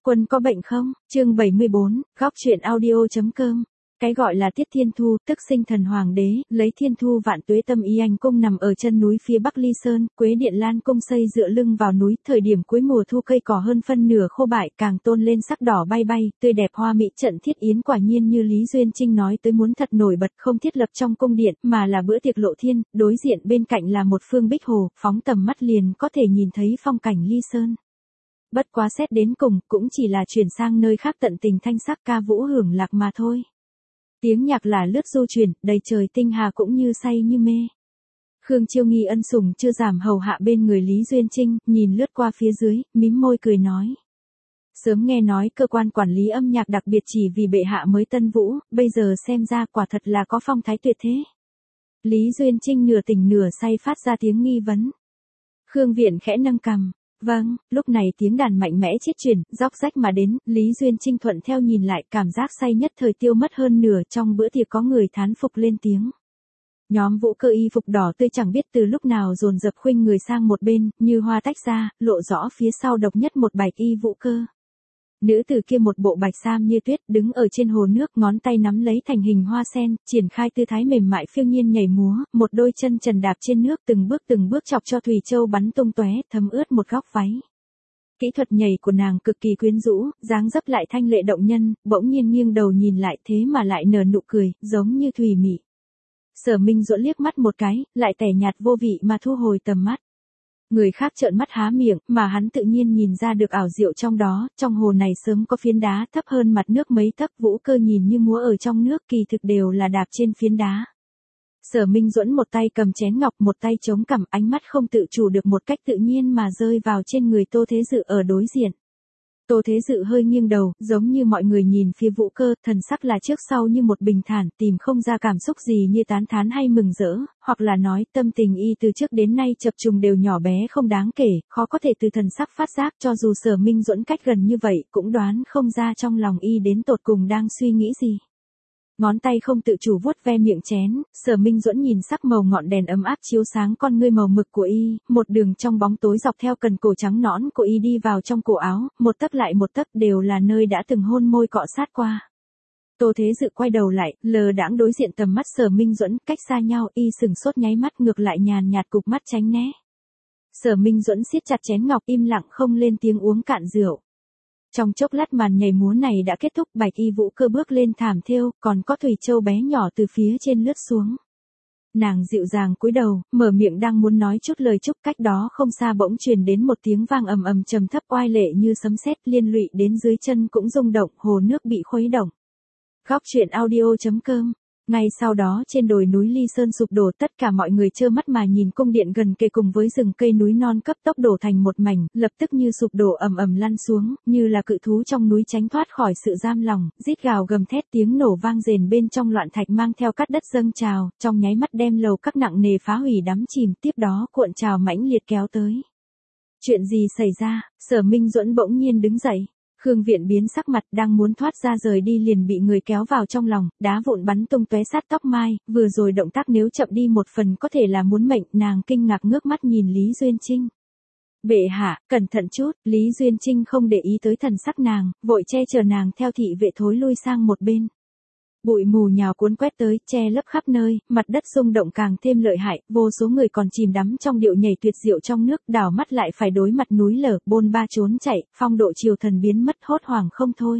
Quân có bệnh không? Chương 74, góc truyện audio.com. Cái gọi là Tiết Thiên Thu, tức sinh thần hoàng đế, lấy Thiên Thu Vạn Tuế Tâm Y Anh cung nằm ở chân núi phía Bắc Ly Sơn, Quế Điện Lan cung xây dựa lưng vào núi, thời điểm cuối mùa thu cây cỏ hơn phân nửa khô bại, càng tôn lên sắc đỏ bay bay, tươi đẹp hoa mỹ. Trận thiết yến quả nhiên như Lý Duyên Trinh nói tới muốn thật nổi bật, không thiết lập trong cung điện, mà là bữa tiệc lộ thiên, đối diện bên cạnh là một phương bích hồ, phóng tầm mắt liền có thể nhìn thấy phong cảnh Ly Sơn. Bất quá xét đến cùng, cũng chỉ là chuyển sang nơi khác tận tình thanh sắc ca vũ hưởng lạc mà thôi. Tiếng nhạc là lướt du chuyển, đầy trời tinh hà cũng như say như mê. Khương Chiêu Nghi ân sủng chưa giảm hầu hạ bên người Lý Duyên Trinh, nhìn lướt qua phía dưới, mím môi cười nói. Sớm nghe nói cơ quan quản lý âm nhạc đặc biệt chỉ vì bệ hạ mới tân vũ, bây giờ xem ra quả thật là có phong thái tuyệt thế. Lý Duyên Trinh nửa tỉnh nửa say phát ra tiếng nghi vấn. Khương Viện khẽ nâng cằm. Vâng, lúc này tiếng đàn mạnh mẽ chiết chuyển, róc rách mà đến, Lý Duyên Trinh thuận theo nhìn lại, cảm giác say nhất thời tiêu mất hơn nửa. Trong bữa tiệc có người thán phục lên tiếng. Nhóm vũ cơ y phục đỏ tươi chẳng biết từ lúc nào dồn dập khuynh người sang một bên, như hoa tách ra, lộ rõ phía sau độc nhất một bạch y vũ cơ. Nữ tử kia một bộ bạch sam như tuyết, đứng ở trên hồ nước, ngón tay nắm lấy thành hình hoa sen, triển khai tư thái mềm mại phiêu nhiên nhảy múa, một đôi chân trần đạp trên nước, từng bước chọc cho thủy châu bắn tung tóe, thấm ướt một góc váy. Kỹ thuật nhảy của nàng cực kỳ quyến rũ, dáng dấp lại thanh lệ động nhân, bỗng nhiên nghiêng đầu nhìn lại thế mà lại nở nụ cười, giống như thủy mị. Sở Minh Duẫn liếc mắt một cái, lại tẻ nhạt vô vị mà thu hồi tầm mắt. Người khác trợn mắt há miệng, mà hắn tự nhiên nhìn ra được ảo diệu trong đó, trong hồ này sớm có phiến đá thấp hơn mặt nước mấy tấc, vũ cơ nhìn như múa ở trong nước, kỳ thực đều là đạp trên phiến đá. Sở Minh Duẫn một tay cầm chén ngọc, một tay chống cằm, ánh mắt không tự chủ được một cách tự nhiên mà rơi vào trên người Tô Thế Dự ở đối diện. Tô Thế Dự hơi nghiêng đầu, giống như mọi người nhìn phía vũ cơ, thần sắc là trước sau như một bình thản, tìm không ra cảm xúc gì như tán thán hay mừng rỡ, hoặc là nói tâm tình y từ trước đến nay chập trùng đều nhỏ bé không đáng kể, khó có thể từ thần sắc phát giác, cho dù Sở Minh Duẫn cách gần như vậy, cũng đoán không ra trong lòng y đến tột cùng đang suy nghĩ gì. Ngón tay không tự chủ vuốt ve miệng chén, Sở Minh Duẫn nhìn sắc màu ngọn đèn ấm áp chiếu sáng con ngươi màu mực của y, một đường trong bóng tối dọc theo cần cổ trắng nõn của y đi vào trong cổ áo, một tấc lại một tấc đều là nơi đã từng hôn môi cọ sát qua. Tô Thế Dự quay đầu lại, lờ đãng đối diện tầm mắt Sở Minh Duẫn, cách xa nhau, y sừng sốt nháy mắt, ngược lại nhàn nhạt cụp mắt tránh né. Sở Minh Duẫn siết chặt chén ngọc, im lặng không lên tiếng uống cạn rượu. Trong chốc lát màn nhảy múa này đã kết thúc, bạch y vũ cơ bước lên thảm thêu, còn có thủy châu bé nhỏ từ phía trên lướt xuống. Nàng dịu dàng cúi đầu, mở miệng đang muốn nói chút lời chúc, cách đó không xa bỗng truyền đến một tiếng vang ầm ầm trầm thấp oai lệ như sấm sét, liên lụy đến dưới chân cũng rung động, hồ nước bị khuấy động. Góc truyện audio.com. Ngay sau đó trên đồi núi Ly Sơn sụp đổ, tất cả mọi người trơ mắt mà nhìn cung điện gần kề cùng với rừng cây núi non cấp tốc đổ thành một mảnh, lập tức như sụp đổ ầm ầm lăn xuống, như là cự thú trong núi tránh thoát khỏi sự giam lòng, rít gào gầm thét, tiếng nổ vang rền bên trong loạn thạch mang theo cát đất dâng trào, trong nháy mắt đem lầu các nặng nề phá hủy đắm chìm, tiếp đó cuộn trào mãnh liệt kéo tới. Chuyện gì xảy ra? Sở Minh Duẫn bỗng nhiên đứng dậy. Khương Viện biến sắc mặt, đang muốn thoát ra rời đi liền bị người kéo vào trong lòng, đá vụn bắn tung tóe sát tóc mai, vừa rồi động tác nếu chậm đi một phần có thể là muốn mệnh, nàng kinh ngạc ngước mắt nhìn Lý Duyên Trinh. Bệ hạ, cẩn thận chút, Lý Duyên Trinh không để ý tới thần sắc nàng, vội che chở nàng theo thị vệ thối lui sang một bên. Bụi mù nhào cuốn quét tới, che lấp khắp nơi, mặt đất rung động càng thêm lợi hại, vô số người còn chìm đắm trong điệu nhảy tuyệt diệu trong nước, đảo mắt lại phải đối mặt núi lở, bôn ba trốn chạy, phong độ triều thần biến mất, hốt hoảng không thôi.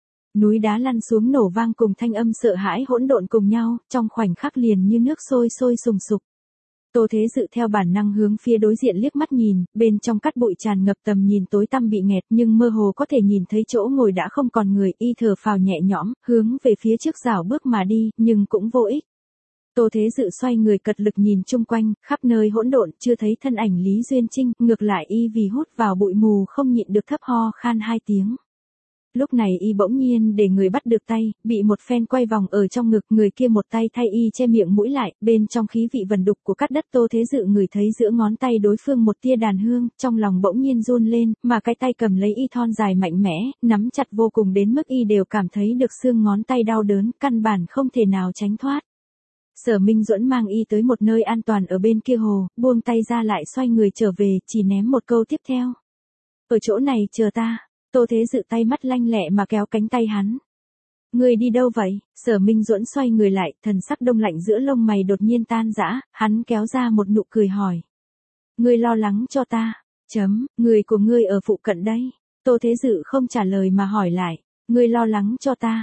Núi đá lăn xuống nổ vang cùng thanh âm sợ hãi hỗn độn cùng nhau, trong khoảnh khắc liền như nước sôi sôi sùng sục. Tô Thế Dự theo bản năng hướng phía đối diện liếc mắt nhìn, bên trong cát bụi tràn ngập, tầm nhìn tối tăm bị nghẹt, nhưng mơ hồ có thể nhìn thấy chỗ ngồi đã không còn người, y thở phào nhẹ nhõm, hướng về phía trước rảo bước mà đi, nhưng cũng vô ích. Tô Thế Dự xoay người cật lực nhìn chung quanh, khắp nơi hỗn độn, chưa thấy thân ảnh Lý Duyên Trinh, ngược lại y vì hút vào bụi mù không nhịn được thấp ho khan hai tiếng. Lúc này y bỗng nhiên để người bắt được tay, bị một phen quay vòng ở trong ngực, người kia một tay thay y che miệng mũi lại, bên trong khí vị vần đục của cát đất. Tô Thế Dự ngửi thấy giữa ngón tay đối phương một tia đàn hương, trong lòng bỗng nhiên run lên, mà cái tay cầm lấy y thon dài mạnh mẽ, nắm chặt vô cùng đến mức y đều cảm thấy được xương ngón tay đau đớn, căn bản không thể nào tránh thoát. Sở Minh Duẫn mang y tới một nơi an toàn ở bên kia hồ, buông tay ra lại xoay người trở về, chỉ ném một câu tiếp theo. Ở chỗ này chờ ta. Tô Thế Dự tay mắt lanh lẹ mà kéo cánh tay hắn. Người đi đâu vậy? Sở Minh Duẫn xoay người lại, thần sắc đông lạnh giữa lông mày đột nhiên tan rã, hắn kéo ra một nụ cười hỏi. Ngươi lo lắng cho ta? Người của ngươi ở phụ cận đây. Tô Thế Dự không trả lời mà hỏi lại. Ngươi lo lắng cho ta?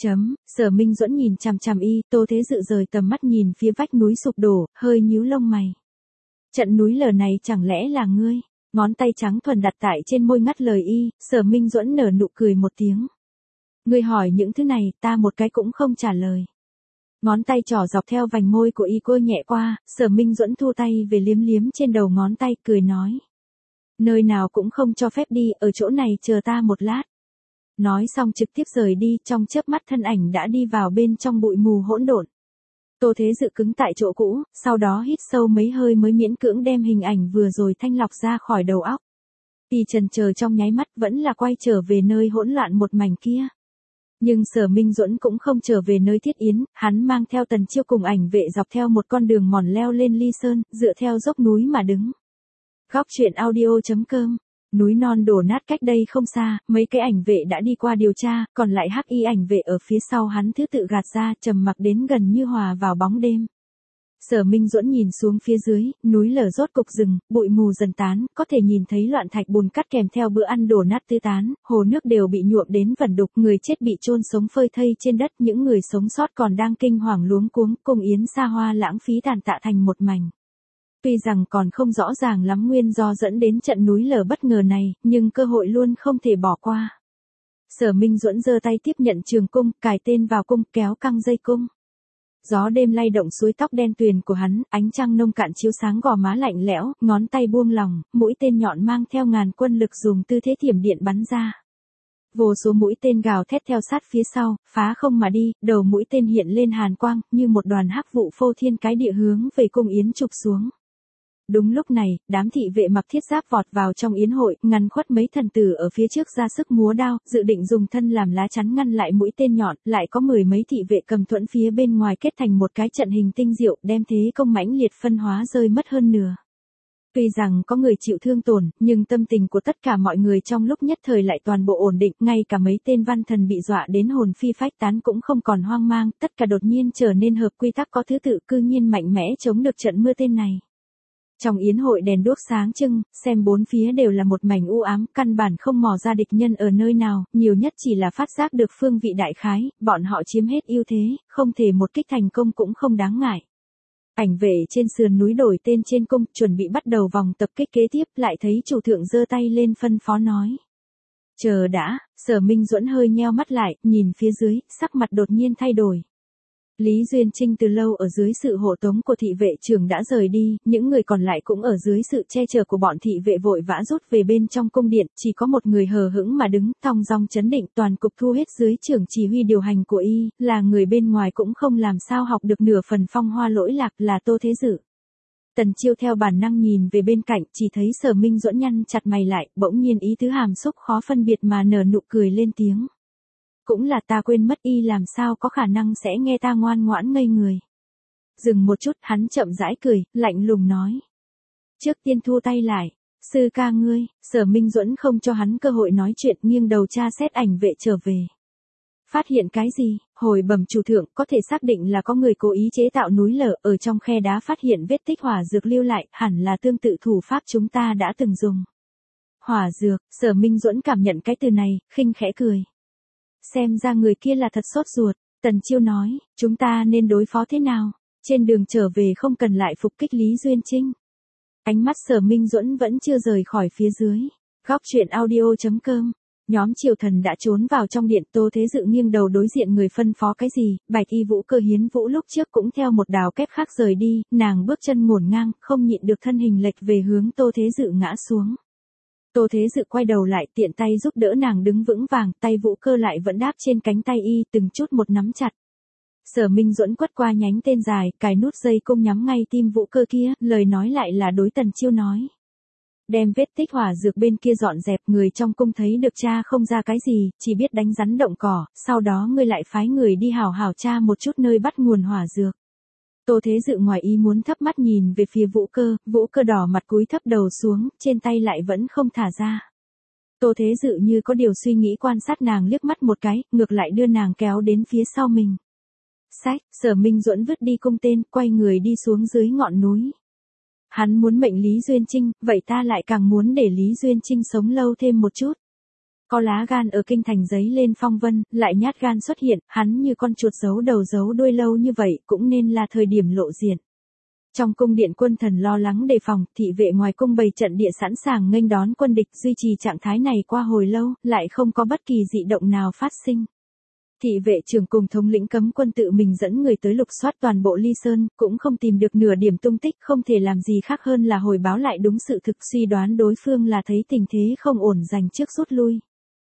Sở Minh Duẫn nhìn chằm chằm y, Tô Thế Dự rời tầm mắt nhìn phía vách núi sụp đổ, hơi nhíu lông mày. Trận núi lở này chẳng lẽ là ngươi? Ngón tay trắng thuần đặt tại trên môi ngắt lời y, Sở Minh Duẫn nở nụ cười một tiếng. Ngươi hỏi những thứ này, ta một cái cũng không trả lời. Ngón tay trỏ dọc theo vành môi của y cô nhẹ qua, Sở Minh Duẫn thu tay về liếm liếm trên đầu ngón tay, cười nói. Nơi nào cũng không cho phép đi, ở chỗ này chờ ta một lát. Nói xong trực tiếp rời đi, trong chớp mắt thân ảnh đã đi vào bên trong bụi mù hỗn độn. Tô Thế Dự cứng tại chỗ cũ, sau đó hít sâu mấy hơi mới miễn cưỡng đem hình ảnh vừa rồi thanh lọc ra khỏi đầu óc. Y chần chờ trong nháy mắt vẫn là quay trở về nơi hỗn loạn một mảnh kia. Nhưng Sở Minh Duẫn cũng không trở về nơi Thiết Yến, hắn mang theo Tần Chiêu cùng ảnh vệ dọc theo một con đường mòn leo lên Ly Sơn, dựa theo dốc núi mà đứng. Góc truyện audio.com. Núi non đổ nát cách đây không xa, mấy cái ảnh vệ đã đi qua điều tra, còn lại hắc y ảnh vệ ở phía sau hắn thứ tự gạt ra, trầm mặc đến gần như hòa vào bóng đêm. Sở Minh Duẫn nhìn xuống phía dưới, núi lở rốt cục dừng, bụi mù dần tán, có thể nhìn thấy loạn thạch bùn cát kèm theo bữa ăn đổ nát tứ tán, hồ nước đều bị nhuộm đến vẩn đục, người chết bị chôn sống phơi thây trên đất, những người sống sót còn đang kinh hoàng luống cuống, cùng yến xa hoa lãng phí tàn tạ thành một mảnh. Tuy rằng còn không rõ ràng lắm nguyên do dẫn đến trận núi lở bất ngờ này, nhưng cơ hội luôn không thể bỏ qua. Sở Minh Duẫn giơ tay tiếp nhận trường cung, cài tên vào cung, kéo căng dây cung. Gió đêm lay động suối tóc đen tuyền của hắn, ánh trăng nông cạn chiếu sáng gò má lạnh lẽo, ngón tay buông lỏng, mũi tên nhọn mang theo ngàn quân lực dùng tư thế thiểm điện bắn ra. Vô số mũi tên gào thét theo sát phía sau, phá không mà đi, đầu mũi tên hiện lên hàn quang, như một đoàn hắc vụ phô thiên cái địa hướng về cung yến chụp xuống. Đúng lúc này, đám thị vệ mặc thiết giáp vọt vào trong yến hội, ngăn khuất mấy thần tử ở phía trước ra sức múa đao, dự định dùng thân làm lá chắn ngăn lại mũi tên nhọn, lại có 10 mấy thị vệ cầm thuẫn phía bên ngoài kết thành một cái trận hình tinh diệu, đem thế công mãnh liệt phân hóa rơi mất hơn nửa. Tuy rằng có người chịu thương tổn, nhưng tâm tình của tất cả mọi người trong lúc nhất thời lại toàn bộ ổn định, ngay cả mấy tên văn thần bị dọa đến hồn phi phách tán cũng không còn hoang mang, tất cả đột nhiên trở nên hợp quy tắc có thứ tự, cư nhiên mạnh mẽ chống được trận mưa tên này. Trong yến hội đèn đuốc sáng trưng, xem bốn phía đều là một mảnh u ám, căn bản không mò ra địch nhân ở nơi nào, nhiều nhất chỉ là phát giác được phương vị đại khái, bọn họ chiếm hết ưu thế, không thể một kích thành công cũng không đáng ngại. Ảnh vệ trên sườn núi đổi tên trên cung, chuẩn bị bắt đầu vòng tập kích kế tiếp, lại thấy chủ thượng giơ tay lên phân phó nói. Chờ đã, Sở Minh Duẫn hơi nheo mắt lại, nhìn phía dưới, sắc mặt đột nhiên thay đổi. Lý Duyên Trinh từ lâu ở dưới sự hộ tống của thị vệ trưởng đã rời đi, những người còn lại cũng ở dưới sự che chở của bọn thị vệ vội vã rút về bên trong cung điện, chỉ có một người hờ hững mà đứng, thong dong chấn định, toàn cục thu hết dưới trưởng chỉ huy điều hành của y, là người bên ngoài cũng không làm sao học được nửa phần phong hoa lỗi lạc, là Tô Thế Dự. Tần Chiêu theo bản năng nhìn về bên cạnh, chỉ thấy Sở Minh Duẫn nhăn chặt mày lại, bỗng nhiên ý tứ hàm xúc khó phân biệt mà nở nụ cười lên tiếng. Cũng là ta quên mất y làm sao có khả năng sẽ nghe ta ngoan ngoãn ngây người. Dừng một chút, hắn chậm rãi cười, lạnh lùng nói. Trước tiên thu tay lại, sư ca ngươi. Sở Minh Duẫn không cho hắn cơ hội nói chuyện, nghiêng đầu tra xét ảnh vệ trở về. Phát hiện cái gì? Hồi bẩm chủ thượng, có thể xác định là có người cố ý chế tạo núi lở, ở trong khe đá phát hiện vết tích hỏa dược lưu lại, hẳn là tương tự thủ pháp chúng ta đã từng dùng. Hỏa dược, Sở Minh Duẫn cảm nhận cái từ này, khinh khẽ cười. Xem ra người kia là thật sốt ruột, Tần Chiêu nói, chúng ta nên đối phó thế nào? Trên đường trở về không cần lại phục kích Lý Duyên Trinh. Ánh mắt Sở Minh Duẫn vẫn chưa rời khỏi phía dưới. Góc truyện audio.com. Nhóm triều thần đã trốn vào trong điện, Tô Thế Dự nghiêng đầu đối diện người phân phó cái gì, Bạch Y Vũ Cơ Hiến Vũ lúc trước cũng theo một đào kép khác rời đi, nàng bước chân ngổn ngang, không nhịn được thân hình lệch về hướng Tô Thế Dự ngã xuống. Tô Thế Dự quay đầu lại, tiện tay giúp đỡ nàng đứng vững vàng, tay Vũ Cơ lại vẫn đáp trên cánh tay y, từng chút một nắm chặt. Sở Minh Duẫn quất qua nhánh tên dài, cài nút dây cung nhắm ngay tim Vũ Cơ kia, lời nói lại là đối Tần Chiêu nói. Đem vết tích hỏa dược bên kia dọn dẹp, người trong cung thấy được cha không ra cái gì, chỉ biết đánh rắn động cỏ, sau đó ngươi lại phái người đi hào hào tra một chút nơi bắt nguồn hỏa dược. Tô Thế Dự ngoài ý muốn thấp mắt nhìn về phía Vũ Cơ đỏ mặt cúi thấp đầu xuống, trên tay lại vẫn không thả ra. Tô Thế Dự như có điều suy nghĩ quan sát nàng liếc mắt một cái, ngược lại đưa nàng kéo đến phía sau mình. Sách, Sở Minh Duẫn vứt đi cung tên, quay người đi xuống dưới ngọn núi. Hắn muốn mệnh Lý Duyên Trinh, vậy ta lại càng muốn để Lý Duyên Trinh sống lâu thêm một chút. Có lá gan ở kinh thành giấy lên phong vân, lại nhát gan xuất hiện, hắn như con chuột giấu đầu giấu đuôi lâu như vậy cũng nên là thời điểm lộ diện. Trong cung điện quân thần lo lắng đề phòng, thị vệ ngoài cung bày trận địa sẵn sàng nghênh đón quân địch, duy trì trạng thái này qua hồi lâu, lại không có bất kỳ dị động nào phát sinh. Thị vệ trưởng cùng thống lĩnh cấm quân tự mình dẫn người tới lục soát toàn bộ Ly Sơn, cũng không tìm được nửa điểm tung tích, không thể làm gì khác hơn là hồi báo lại đúng sự thực, suy đoán đối phương là thấy tình thế không ổn dành trước rút lui.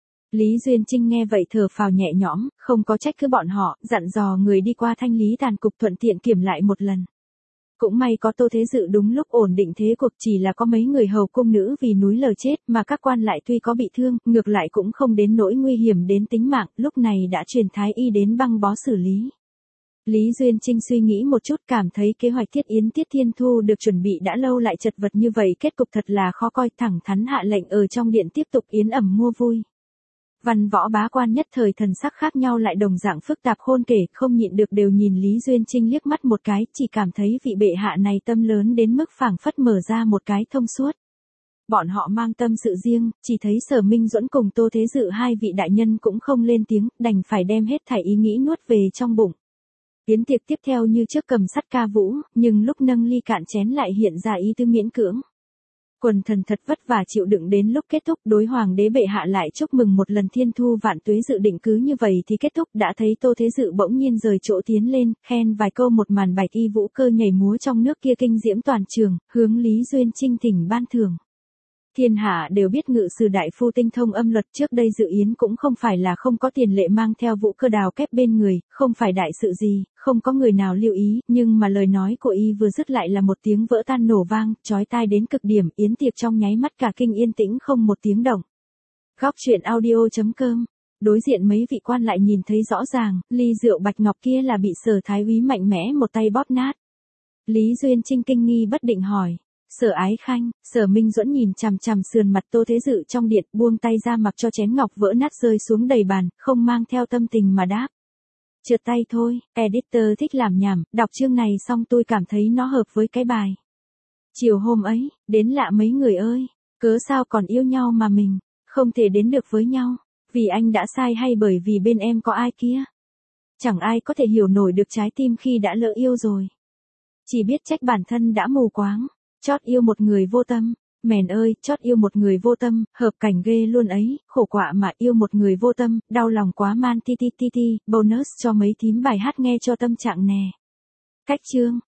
Lý Duyên Trinh nghe vậy thở phào nhẹ nhõm, không có trách cứ bọn họ, dặn dò người đi qua thanh lý tàn cục thuận tiện kiểm lại một lần. Cũng may có Tô Thế Dự đúng lúc ổn định thế cuộc, chỉ là có mấy người hầu cung nữ vì núi lở chết mà các quan lại tuy có bị thương, ngược lại cũng không đến nỗi nguy hiểm đến tính mạng, lúc này đã truyền thái y đến băng bó xử lý. Lý Duyên Trinh suy nghĩ một chút cảm thấy kế hoạch Thiết Yến Tiết Thiên Thu được chuẩn bị đã lâu lại chật vật như vậy, kết cục thật là khó coi, thẳng thắn hạ lệnh ở trong điện tiếp tục yến ẩm mua vui. Văn võ bá quan nhất thời thần sắc khác nhau lại đồng dạng phức tạp khôn kể, không nhịn được đều nhìn Lý Duyên Trinh liếc mắt một cái, chỉ cảm thấy vị bệ hạ này tâm lớn đến mức phảng phất mở ra một cái thông suốt. Bọn họ mang tâm sự riêng, chỉ thấy Sở Minh Duẫn cùng Tô Thế Dự hai vị đại nhân cũng không lên tiếng, đành phải đem hết thảy ý nghĩ nuốt về trong bụng. Yến tiệc tiếp theo như trước cầm sắt ca vũ, nhưng lúc nâng ly cạn chén lại hiện ra ý tư miễn cưỡng. Quần thần thật vất vả chịu đựng đến lúc kết thúc, đối hoàng đế bệ hạ lại chúc mừng một lần thiên thu vạn tuế, dự định cứ như vậy thì kết thúc, đã thấy Tô Thế Dự bỗng nhiên rời chỗ tiến lên, khen vài câu, một màn bạch y vũ cơ nhảy múa trong nước kia kinh diễm toàn trường, hướng Lý Duyên Trinh thỉnh ban thưởng. Thiên hạ đều biết ngự sử đại phu tinh thông âm luật, trước đây dự yến cũng không phải là không có tiền lệ mang theo vũ cơ đào kép bên người, không phải đại sự gì, không có người nào lưu ý, nhưng mà lời nói của y vừa dứt lại là một tiếng vỡ tan nổ vang, chói tai đến cực điểm, yến tiệc trong nháy mắt cả kinh yên tĩnh không một tiếng động. Góc truyện audio.com. Đối diện mấy vị quan lại nhìn thấy rõ ràng, ly rượu bạch ngọc kia là bị Sở Thái úy mạnh mẽ một tay bóp nát. Lý Duyên Trinh kinh nghi bất định hỏi. Sở Ái Khanh, Sở Minh Duẫn nhìn chằm chằm sườn mặt Tô Thế Dự trong điện, buông tay ra mặc cho chén ngọc vỡ nát rơi xuống đầy bàn, không mang theo tâm tình mà đáp. Trượt tay thôi, editor thích làm nhảm, đọc chương này xong tôi cảm thấy nó hợp với cái bài. Chiều hôm ấy, đến lạ mấy người ơi, cớ sao còn yêu nhau mà mình không thể đến được với nhau, vì anh đã sai hay bởi vì bên em có ai kia? Chẳng ai có thể hiểu nổi được trái tim khi đã lỡ yêu rồi. Chỉ biết trách bản thân đã mù quáng. Chót yêu một người vô tâm, mèn ơi, chót yêu một người vô tâm, hợp cảnh ghê luôn ấy, khổ quạ mà yêu một người vô tâm, đau lòng quá man ti ti ti ti, bonus cho mấy thím bài hát nghe cho tâm trạng nè. Cách chương.